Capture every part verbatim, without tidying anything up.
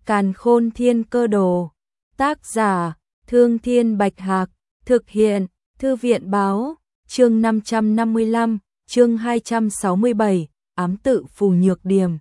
Càn Khôn Thiên Cơ Đồ. Tác giả: Thương Thiên Bạch Hạc. Thực hiện: Thư viện báo. Chương năm trăm năm mươi lăm, chương hai trăm sáu mươi bảy, ám tự phù nhược điểm.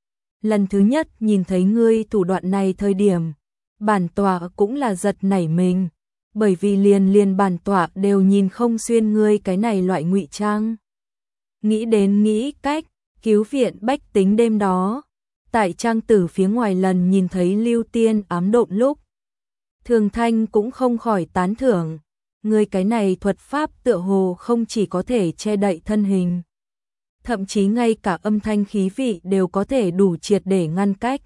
Lần thứ nhất nhìn thấy ngươi thủ đoạn này thời điểm, bản tọa cũng là giật nảy mình, bởi vì liền liền bản tọa đều nhìn không xuyên ngươi cái này loại ngụy trang. Nghĩ đến nghĩ cách, cứu viện bách tính đêm đó, tại trang tử phía ngoài lần nhìn thấy Lưu Tiên ám độn lúc, Thường Thanh cũng không khỏi tán thưởng, ngươi cái này thuật pháp tựa hồ không chỉ có thể che đậy thân hình, thậm chí ngay cả âm thanh khí vị đều có thể đủ triệt để ngăn cách.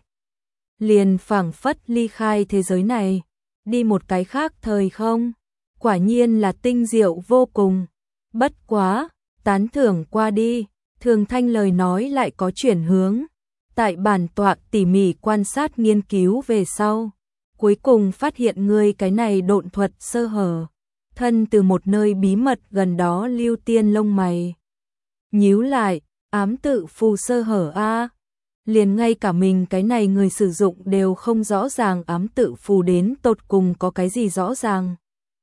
Liền phảng phất ly khai thế giới này, đi một cái khác thời không, quả nhiên là tinh diệu vô cùng. Bất quá, tán thưởng qua đi, Thường Thanh lời nói lại có chuyển hướng. Tại bản tọa tỉ mỉ quan sát nghiên cứu về sau, cuối cùng phát hiện ngươi cái này độn thuật sơ hở, thân từ một nơi bí mật gần đó. Lưu Tiên lông mày nhíu lại, ám tự phù sơ hở a, liền ngay cả mình cái này người sử dụng đều không rõ ràng ám tự phù đến tột cùng có cái gì rõ ràng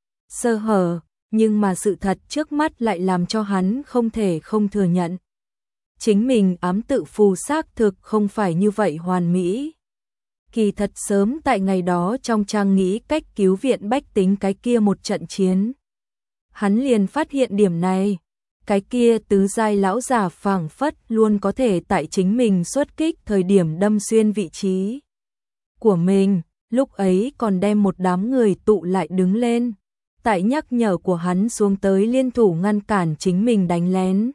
sơ hở, nhưng mà sự thật trước mắt lại làm cho hắn không thể không thừa nhận. Chính mình ám tự phù xác thực không phải như vậy hoàn mỹ. Kỳ thật sớm tại ngày đó trong trang nghĩ cách cứu viện bách tính cái kia một trận chiến, hắn liền phát hiện điểm này. Cái kia tứ giai lão giả phảng phất luôn có thể tại chính mình xuất kích thời điểm đâm xuyên vị trí của mình, lúc ấy còn đem một đám người tụ lại đứng lên, tại nhắc nhở của hắn xuống tới liên thủ ngăn cản chính mình đánh lén.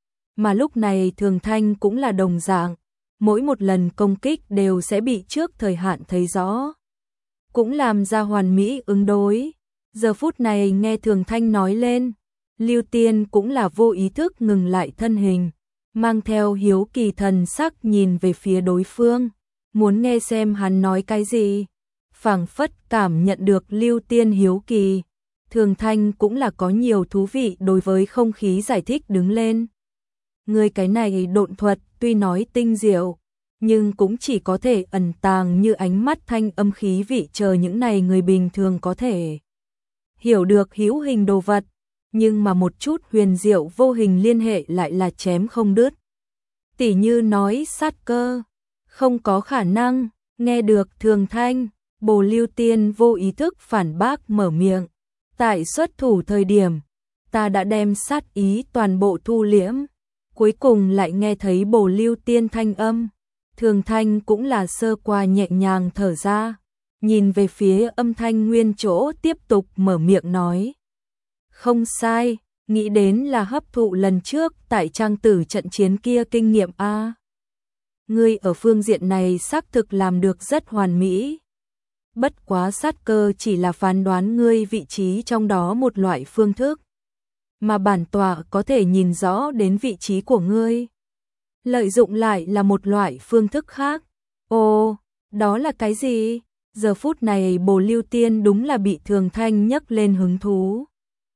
Mà lúc này Thường Thanh cũng là đồng dạng, mỗi một lần công kích đều sẽ bị trước thời hạn thấy rõ, cũng làm ra hoàn mỹ ứng đối. Giờ phút này nghe Thường Thanh nói lên, Lưu Tiên cũng là vô ý thức ngừng lại thân hình, mang theo hiếu kỳ thần sắc nhìn về phía đối phương, muốn nghe xem hắn nói cái gì. Phảng phất cảm nhận được Lưu Tiên hiếu kỳ, Thường Thanh cũng là có nhiều thú vị đối với không khí giải thích đứng lên. Người cái này độn thuật tuy nói tinh diệu, nhưng cũng chỉ có thể ẩn tàng như ánh mắt thanh âm khí vị chờ những này người bình thường có thể hiểu được hữu hình đồ vật, nhưng mà một chút huyền diệu vô hình liên hệ lại là chém không đứt. Tỉ như nói sát cơ, không có khả năng. Nghe được Thường Thanh, Bồ Lưu Tiên vô ý thức phản bác mở miệng, tại xuất thủ thời điểm, ta đã đem sát ý toàn bộ thu liễm. Cuối cùng lại nghe thấy Bồ Lưu Tiên thanh âm, Thường Thanh cũng là sơ qua nhẹ nhàng thở ra, nhìn về phía âm thanh nguyên chỗ tiếp tục mở miệng nói. Không sai, nghĩ đến là hấp thụ lần trước tại trang tử trận chiến kia kinh nghiệm a. Ngươi ở phương diện này xác thực làm được rất hoàn mỹ. Bất quá sát cơ chỉ là phán đoán ngươi vị trí trong đó một loại phương thức, mà bản tọa có thể nhìn rõ đến vị trí của ngươi, lợi dụng lại là một loại phương thức khác. Ồ, đó là cái gì? Giờ phút này Bồ Lưu Tiên đúng là bị Thường Thanh nhấc lên hứng thú.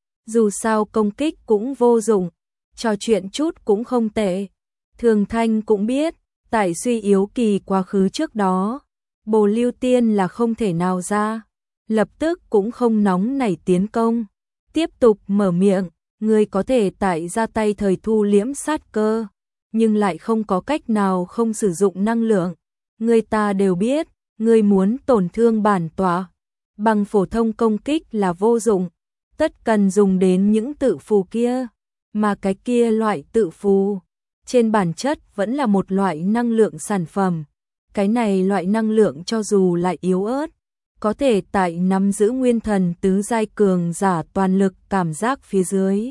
Dù sao công kích cũng vô dụng, trò chuyện chút cũng không tệ. Thường Thanh cũng biết, tại suy yếu kỳ quá khứ trước đó, Bồ Lưu Tiên là không thể nào ra, lập tức cũng không nóng nảy tiến công. Tiếp tục mở miệng, ngươi có thể tại ra tay thời thu liễm sát cơ, nhưng lại không có cách nào không sử dụng năng lượng. Ngươi ta đều biết, ngươi muốn tổn thương bản tọa, bằng phổ thông công kích là vô dụng, tất cần dùng đến những tự phù kia, mà cái kia loại tự phù, trên bản chất vẫn là một loại năng lượng sản phẩm. Cái này loại năng lượng cho dù lại yếu ớt, có thể tại nắm giữ nguyên thần tứ giai cường giả toàn lực cảm giác phía dưới,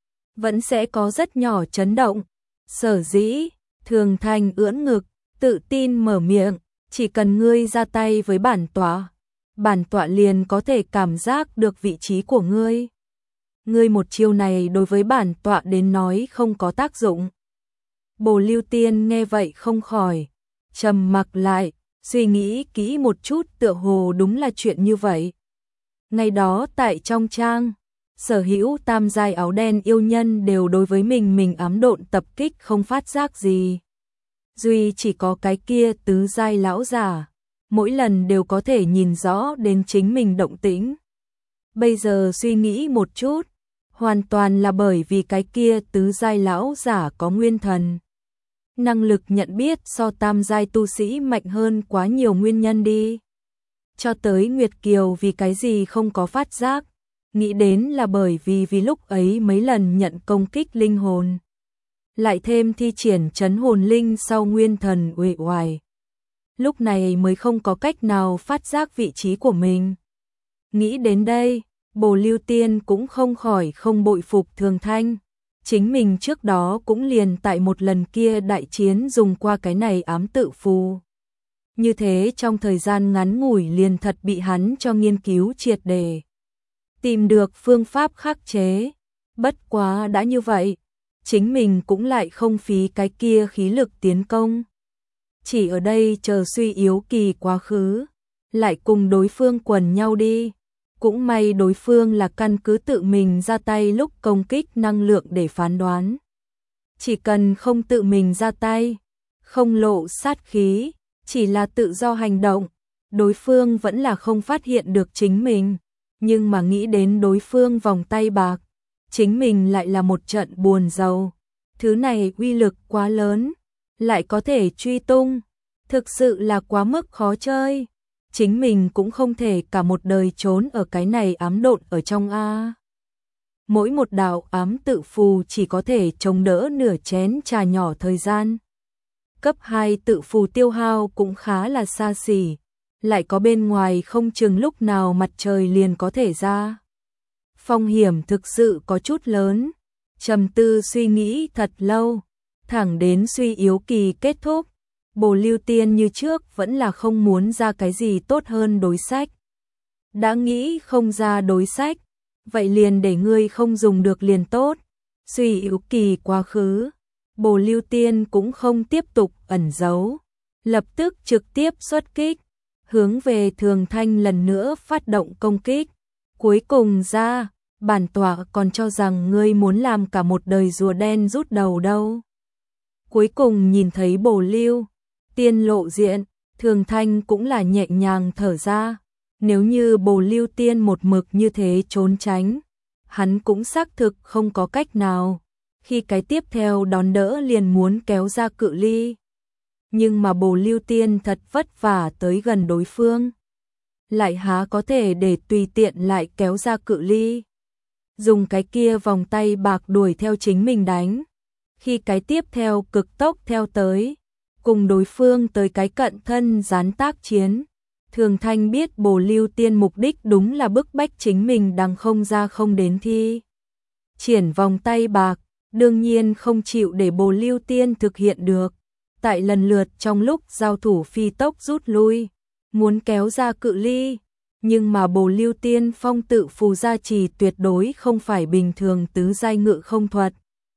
vẫn sẽ có rất nhỏ chấn động. Sở dĩ, Thường Thanh ưỡn ngực, tự tin mở miệng, chỉ cần ngươi ra tay với bản tọa, bản tọa liền có thể cảm giác được vị trí của ngươi. Ngươi một chiêu này đối với bản tọa đến nói không có tác dụng. Bồ Lưu Tiên nghe vậy không khỏi trầm mặc lại, suy nghĩ kỹ một chút, tựa hồ đúng là chuyện như vậy. Ngày đó tại trong trang, sở hữu tam giai áo đen yêu nhân đều đối với mình mình ám độn tập kích không phát giác gì. Duy chỉ có cái kia tứ giai lão giả, mỗi lần đều có thể nhìn rõ đến chính mình động tĩnh. Bây giờ suy nghĩ một chút, hoàn toàn là bởi vì cái kia tứ giai lão giả có nguyên thần. Năng lực nhận biết so tam giai tu sĩ mạnh hơn quá nhiều nguyên nhân đi. Cho tới Nguyệt Kiều vì cái gì không có phát giác, nghĩ đến là bởi vì vì lúc ấy mấy lần nhận công kích linh hồn. Lại thêm thi triển trấn hồn linh sau nguyên thần uể oải. Lúc này mới không có cách nào phát giác vị trí của mình. Nghĩ đến đây, Bồ Lưu Tiên cũng không khỏi không bội phục Thường Thanh. Chính mình trước đó cũng liền tại một lần kia đại chiến dùng qua cái này ám tự phù. Như thế trong thời gian ngắn ngủi liền thật bị hắn cho nghiên cứu triệt đề. Tìm được phương pháp khắc chế. Bất quá đã như vậy, chính mình cũng lại không phí cái kia khí lực tiến công. Chỉ ở đây chờ suy yếu kỳ quá khứ, lại cùng đối phương quần nhau đi. Cũng may đối phương là căn cứ tự mình ra tay lúc công kích năng lượng để phán đoán. Chỉ cần không tự mình ra tay, không lộ sát khí, chỉ là tự do hành động, đối phương vẫn là không phát hiện được chính mình. Nhưng mà nghĩ đến đối phương vòng tay bạc, chính mình lại là một trận buồn rầu. Thứ này uy lực quá lớn, lại có thể truy tung, thực sự là quá mức khó chơi. Chính mình cũng không thể cả một đời trốn ở cái này ám độn ở trong a. Mỗi một đạo ám tự phù chỉ có thể chống đỡ nửa chén trà nhỏ thời gian. Cấp hai tự phù tiêu hao cũng khá là xa xỉ, lại có bên ngoài không chừng lúc nào mặt trời liền có thể ra. Phong hiểm thực sự có chút lớn, trầm tư suy nghĩ thật lâu, thẳng đến suy yếu kỳ kết thúc. Bồ Lưu Tiên như trước vẫn là không muốn ra cái gì tốt hơn đối sách. Đã nghĩ không ra đối sách, vậy liền để ngươi không dùng được liền tốt. Suy yếu kỳ quá khứ, Bồ Lưu Tiên cũng không tiếp tục ẩn giấu, lập tức trực tiếp xuất kích, hướng về Thường Thanh lần nữa phát động công kích. Cuối cùng ra, bản tọa còn cho rằng ngươi muốn làm cả một đời rùa đen rút đầu đâu. Cuối cùng nhìn thấy Bồ Lưu Tiên lộ diện, Thường Thanh cũng là nhẹ nhàng thở ra. Nếu như Bồ Lưu Tiên một mực như thế trốn tránh, hắn cũng xác thực không có cách nào. Khi cái tiếp theo đón đỡ liền muốn kéo ra cự ly. Nhưng mà Bồ Lưu Tiên thật vất vả tới gần đối phương, lại há có thể để tùy tiện lại kéo ra cự ly. Dùng cái kia vòng tay bạc đuổi theo chính mình đánh. Khi cái tiếp theo cực tốc theo tới, cùng đối phương tới cái cận thân gián tác chiến. Thường Thanh biết Bồ Lưu Tiên mục đích đúng là bức bách chính mình đằng không ra không đến thi. Triển vòng tay bạc, đương nhiên không chịu để Bồ Lưu Tiên thực hiện được. Tại lần lượt trong lúc giao thủ phi tốc rút lui, muốn kéo ra cự ly. Nhưng mà Bồ Lưu Tiên phong tự phù gia trì tuyệt đối không phải bình thường tứ giai ngự không thuật.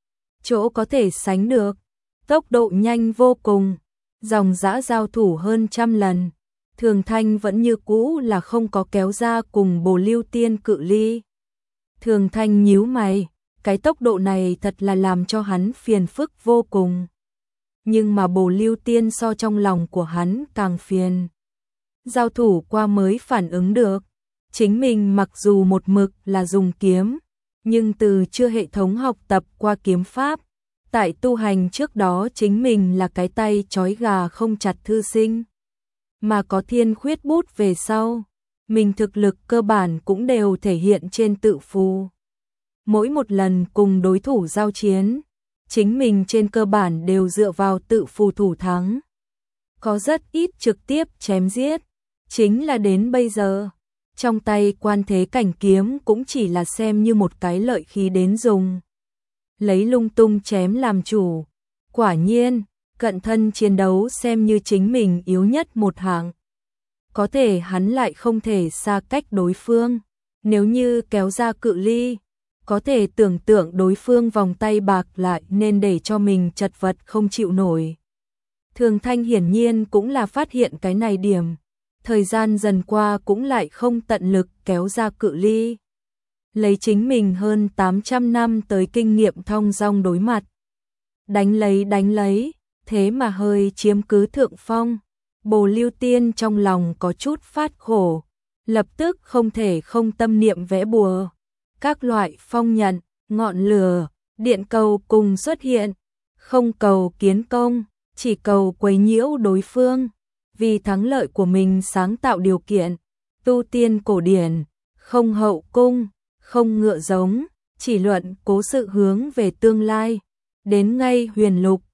Chỗ có thể sánh được, tốc độ nhanh vô cùng, dòng dã giao thủ hơn trăm lần. Thường Thanh vẫn như cũ là không có kéo ra cùng Bồ Lưu Tiên cự ly. Thường Thanh nhíu mày, cái tốc độ này thật là làm cho hắn phiền phức vô cùng. Nhưng mà Bồ Lưu Tiên so trong lòng của hắn càng phiền. Giao thủ qua mới phản ứng được, chính mình mặc dù một mực là dùng kiếm, nhưng từ chưa hệ thống học tập qua kiếm pháp, tại tu hành trước đó chính mình là cái tay trói gà không chặt thư sinh. Mà có thiên khuyết bút về sau, mình thực lực cơ bản cũng đều thể hiện trên tự phù. Mỗi một lần cùng đối thủ giao chiến, chính mình trên cơ bản đều dựa vào tự phù thủ thắng. Có rất ít trực tiếp chém giết, chính là đến bây giờ, trong tay quan thế cảnh kiếm cũng chỉ là xem như một cái lợi khí đến dùng. Lấy lung tung chém làm chủ, quả nhiên, cận thân chiến đấu xem như chính mình yếu nhất một hạng. Có thể hắn lại không thể xa cách đối phương, nếu như kéo ra cự ly, có thể tưởng tượng đối phương vòng tay bạc lại nên để cho mình chật vật không chịu nổi. Thường Thanh hiển nhiên cũng là phát hiện cái này điểm, thời gian dần qua cũng lại không tận lực kéo ra cự ly. Lấy chính mình hơn tám trăm năm tới kinh nghiệm thong dong đối mặt. Đánh lấy đánh lấy, thế mà hơi chiếm cứ thượng phong. Bồ Lưu Tiên trong lòng có chút phát khổ, lập tức không thể không tâm niệm vẽ bùa. Các loại phong nhận, ngọn lửa, điện cầu cùng xuất hiện, không cầu kiến công, chỉ cầu quấy nhiễu đối phương, vì thắng lợi của mình sáng tạo điều kiện. Tu tiên cổ điển, không hậu cung, không ngựa giống, chỉ luận cố sự hướng về tương lai. Đến ngay huyền lục,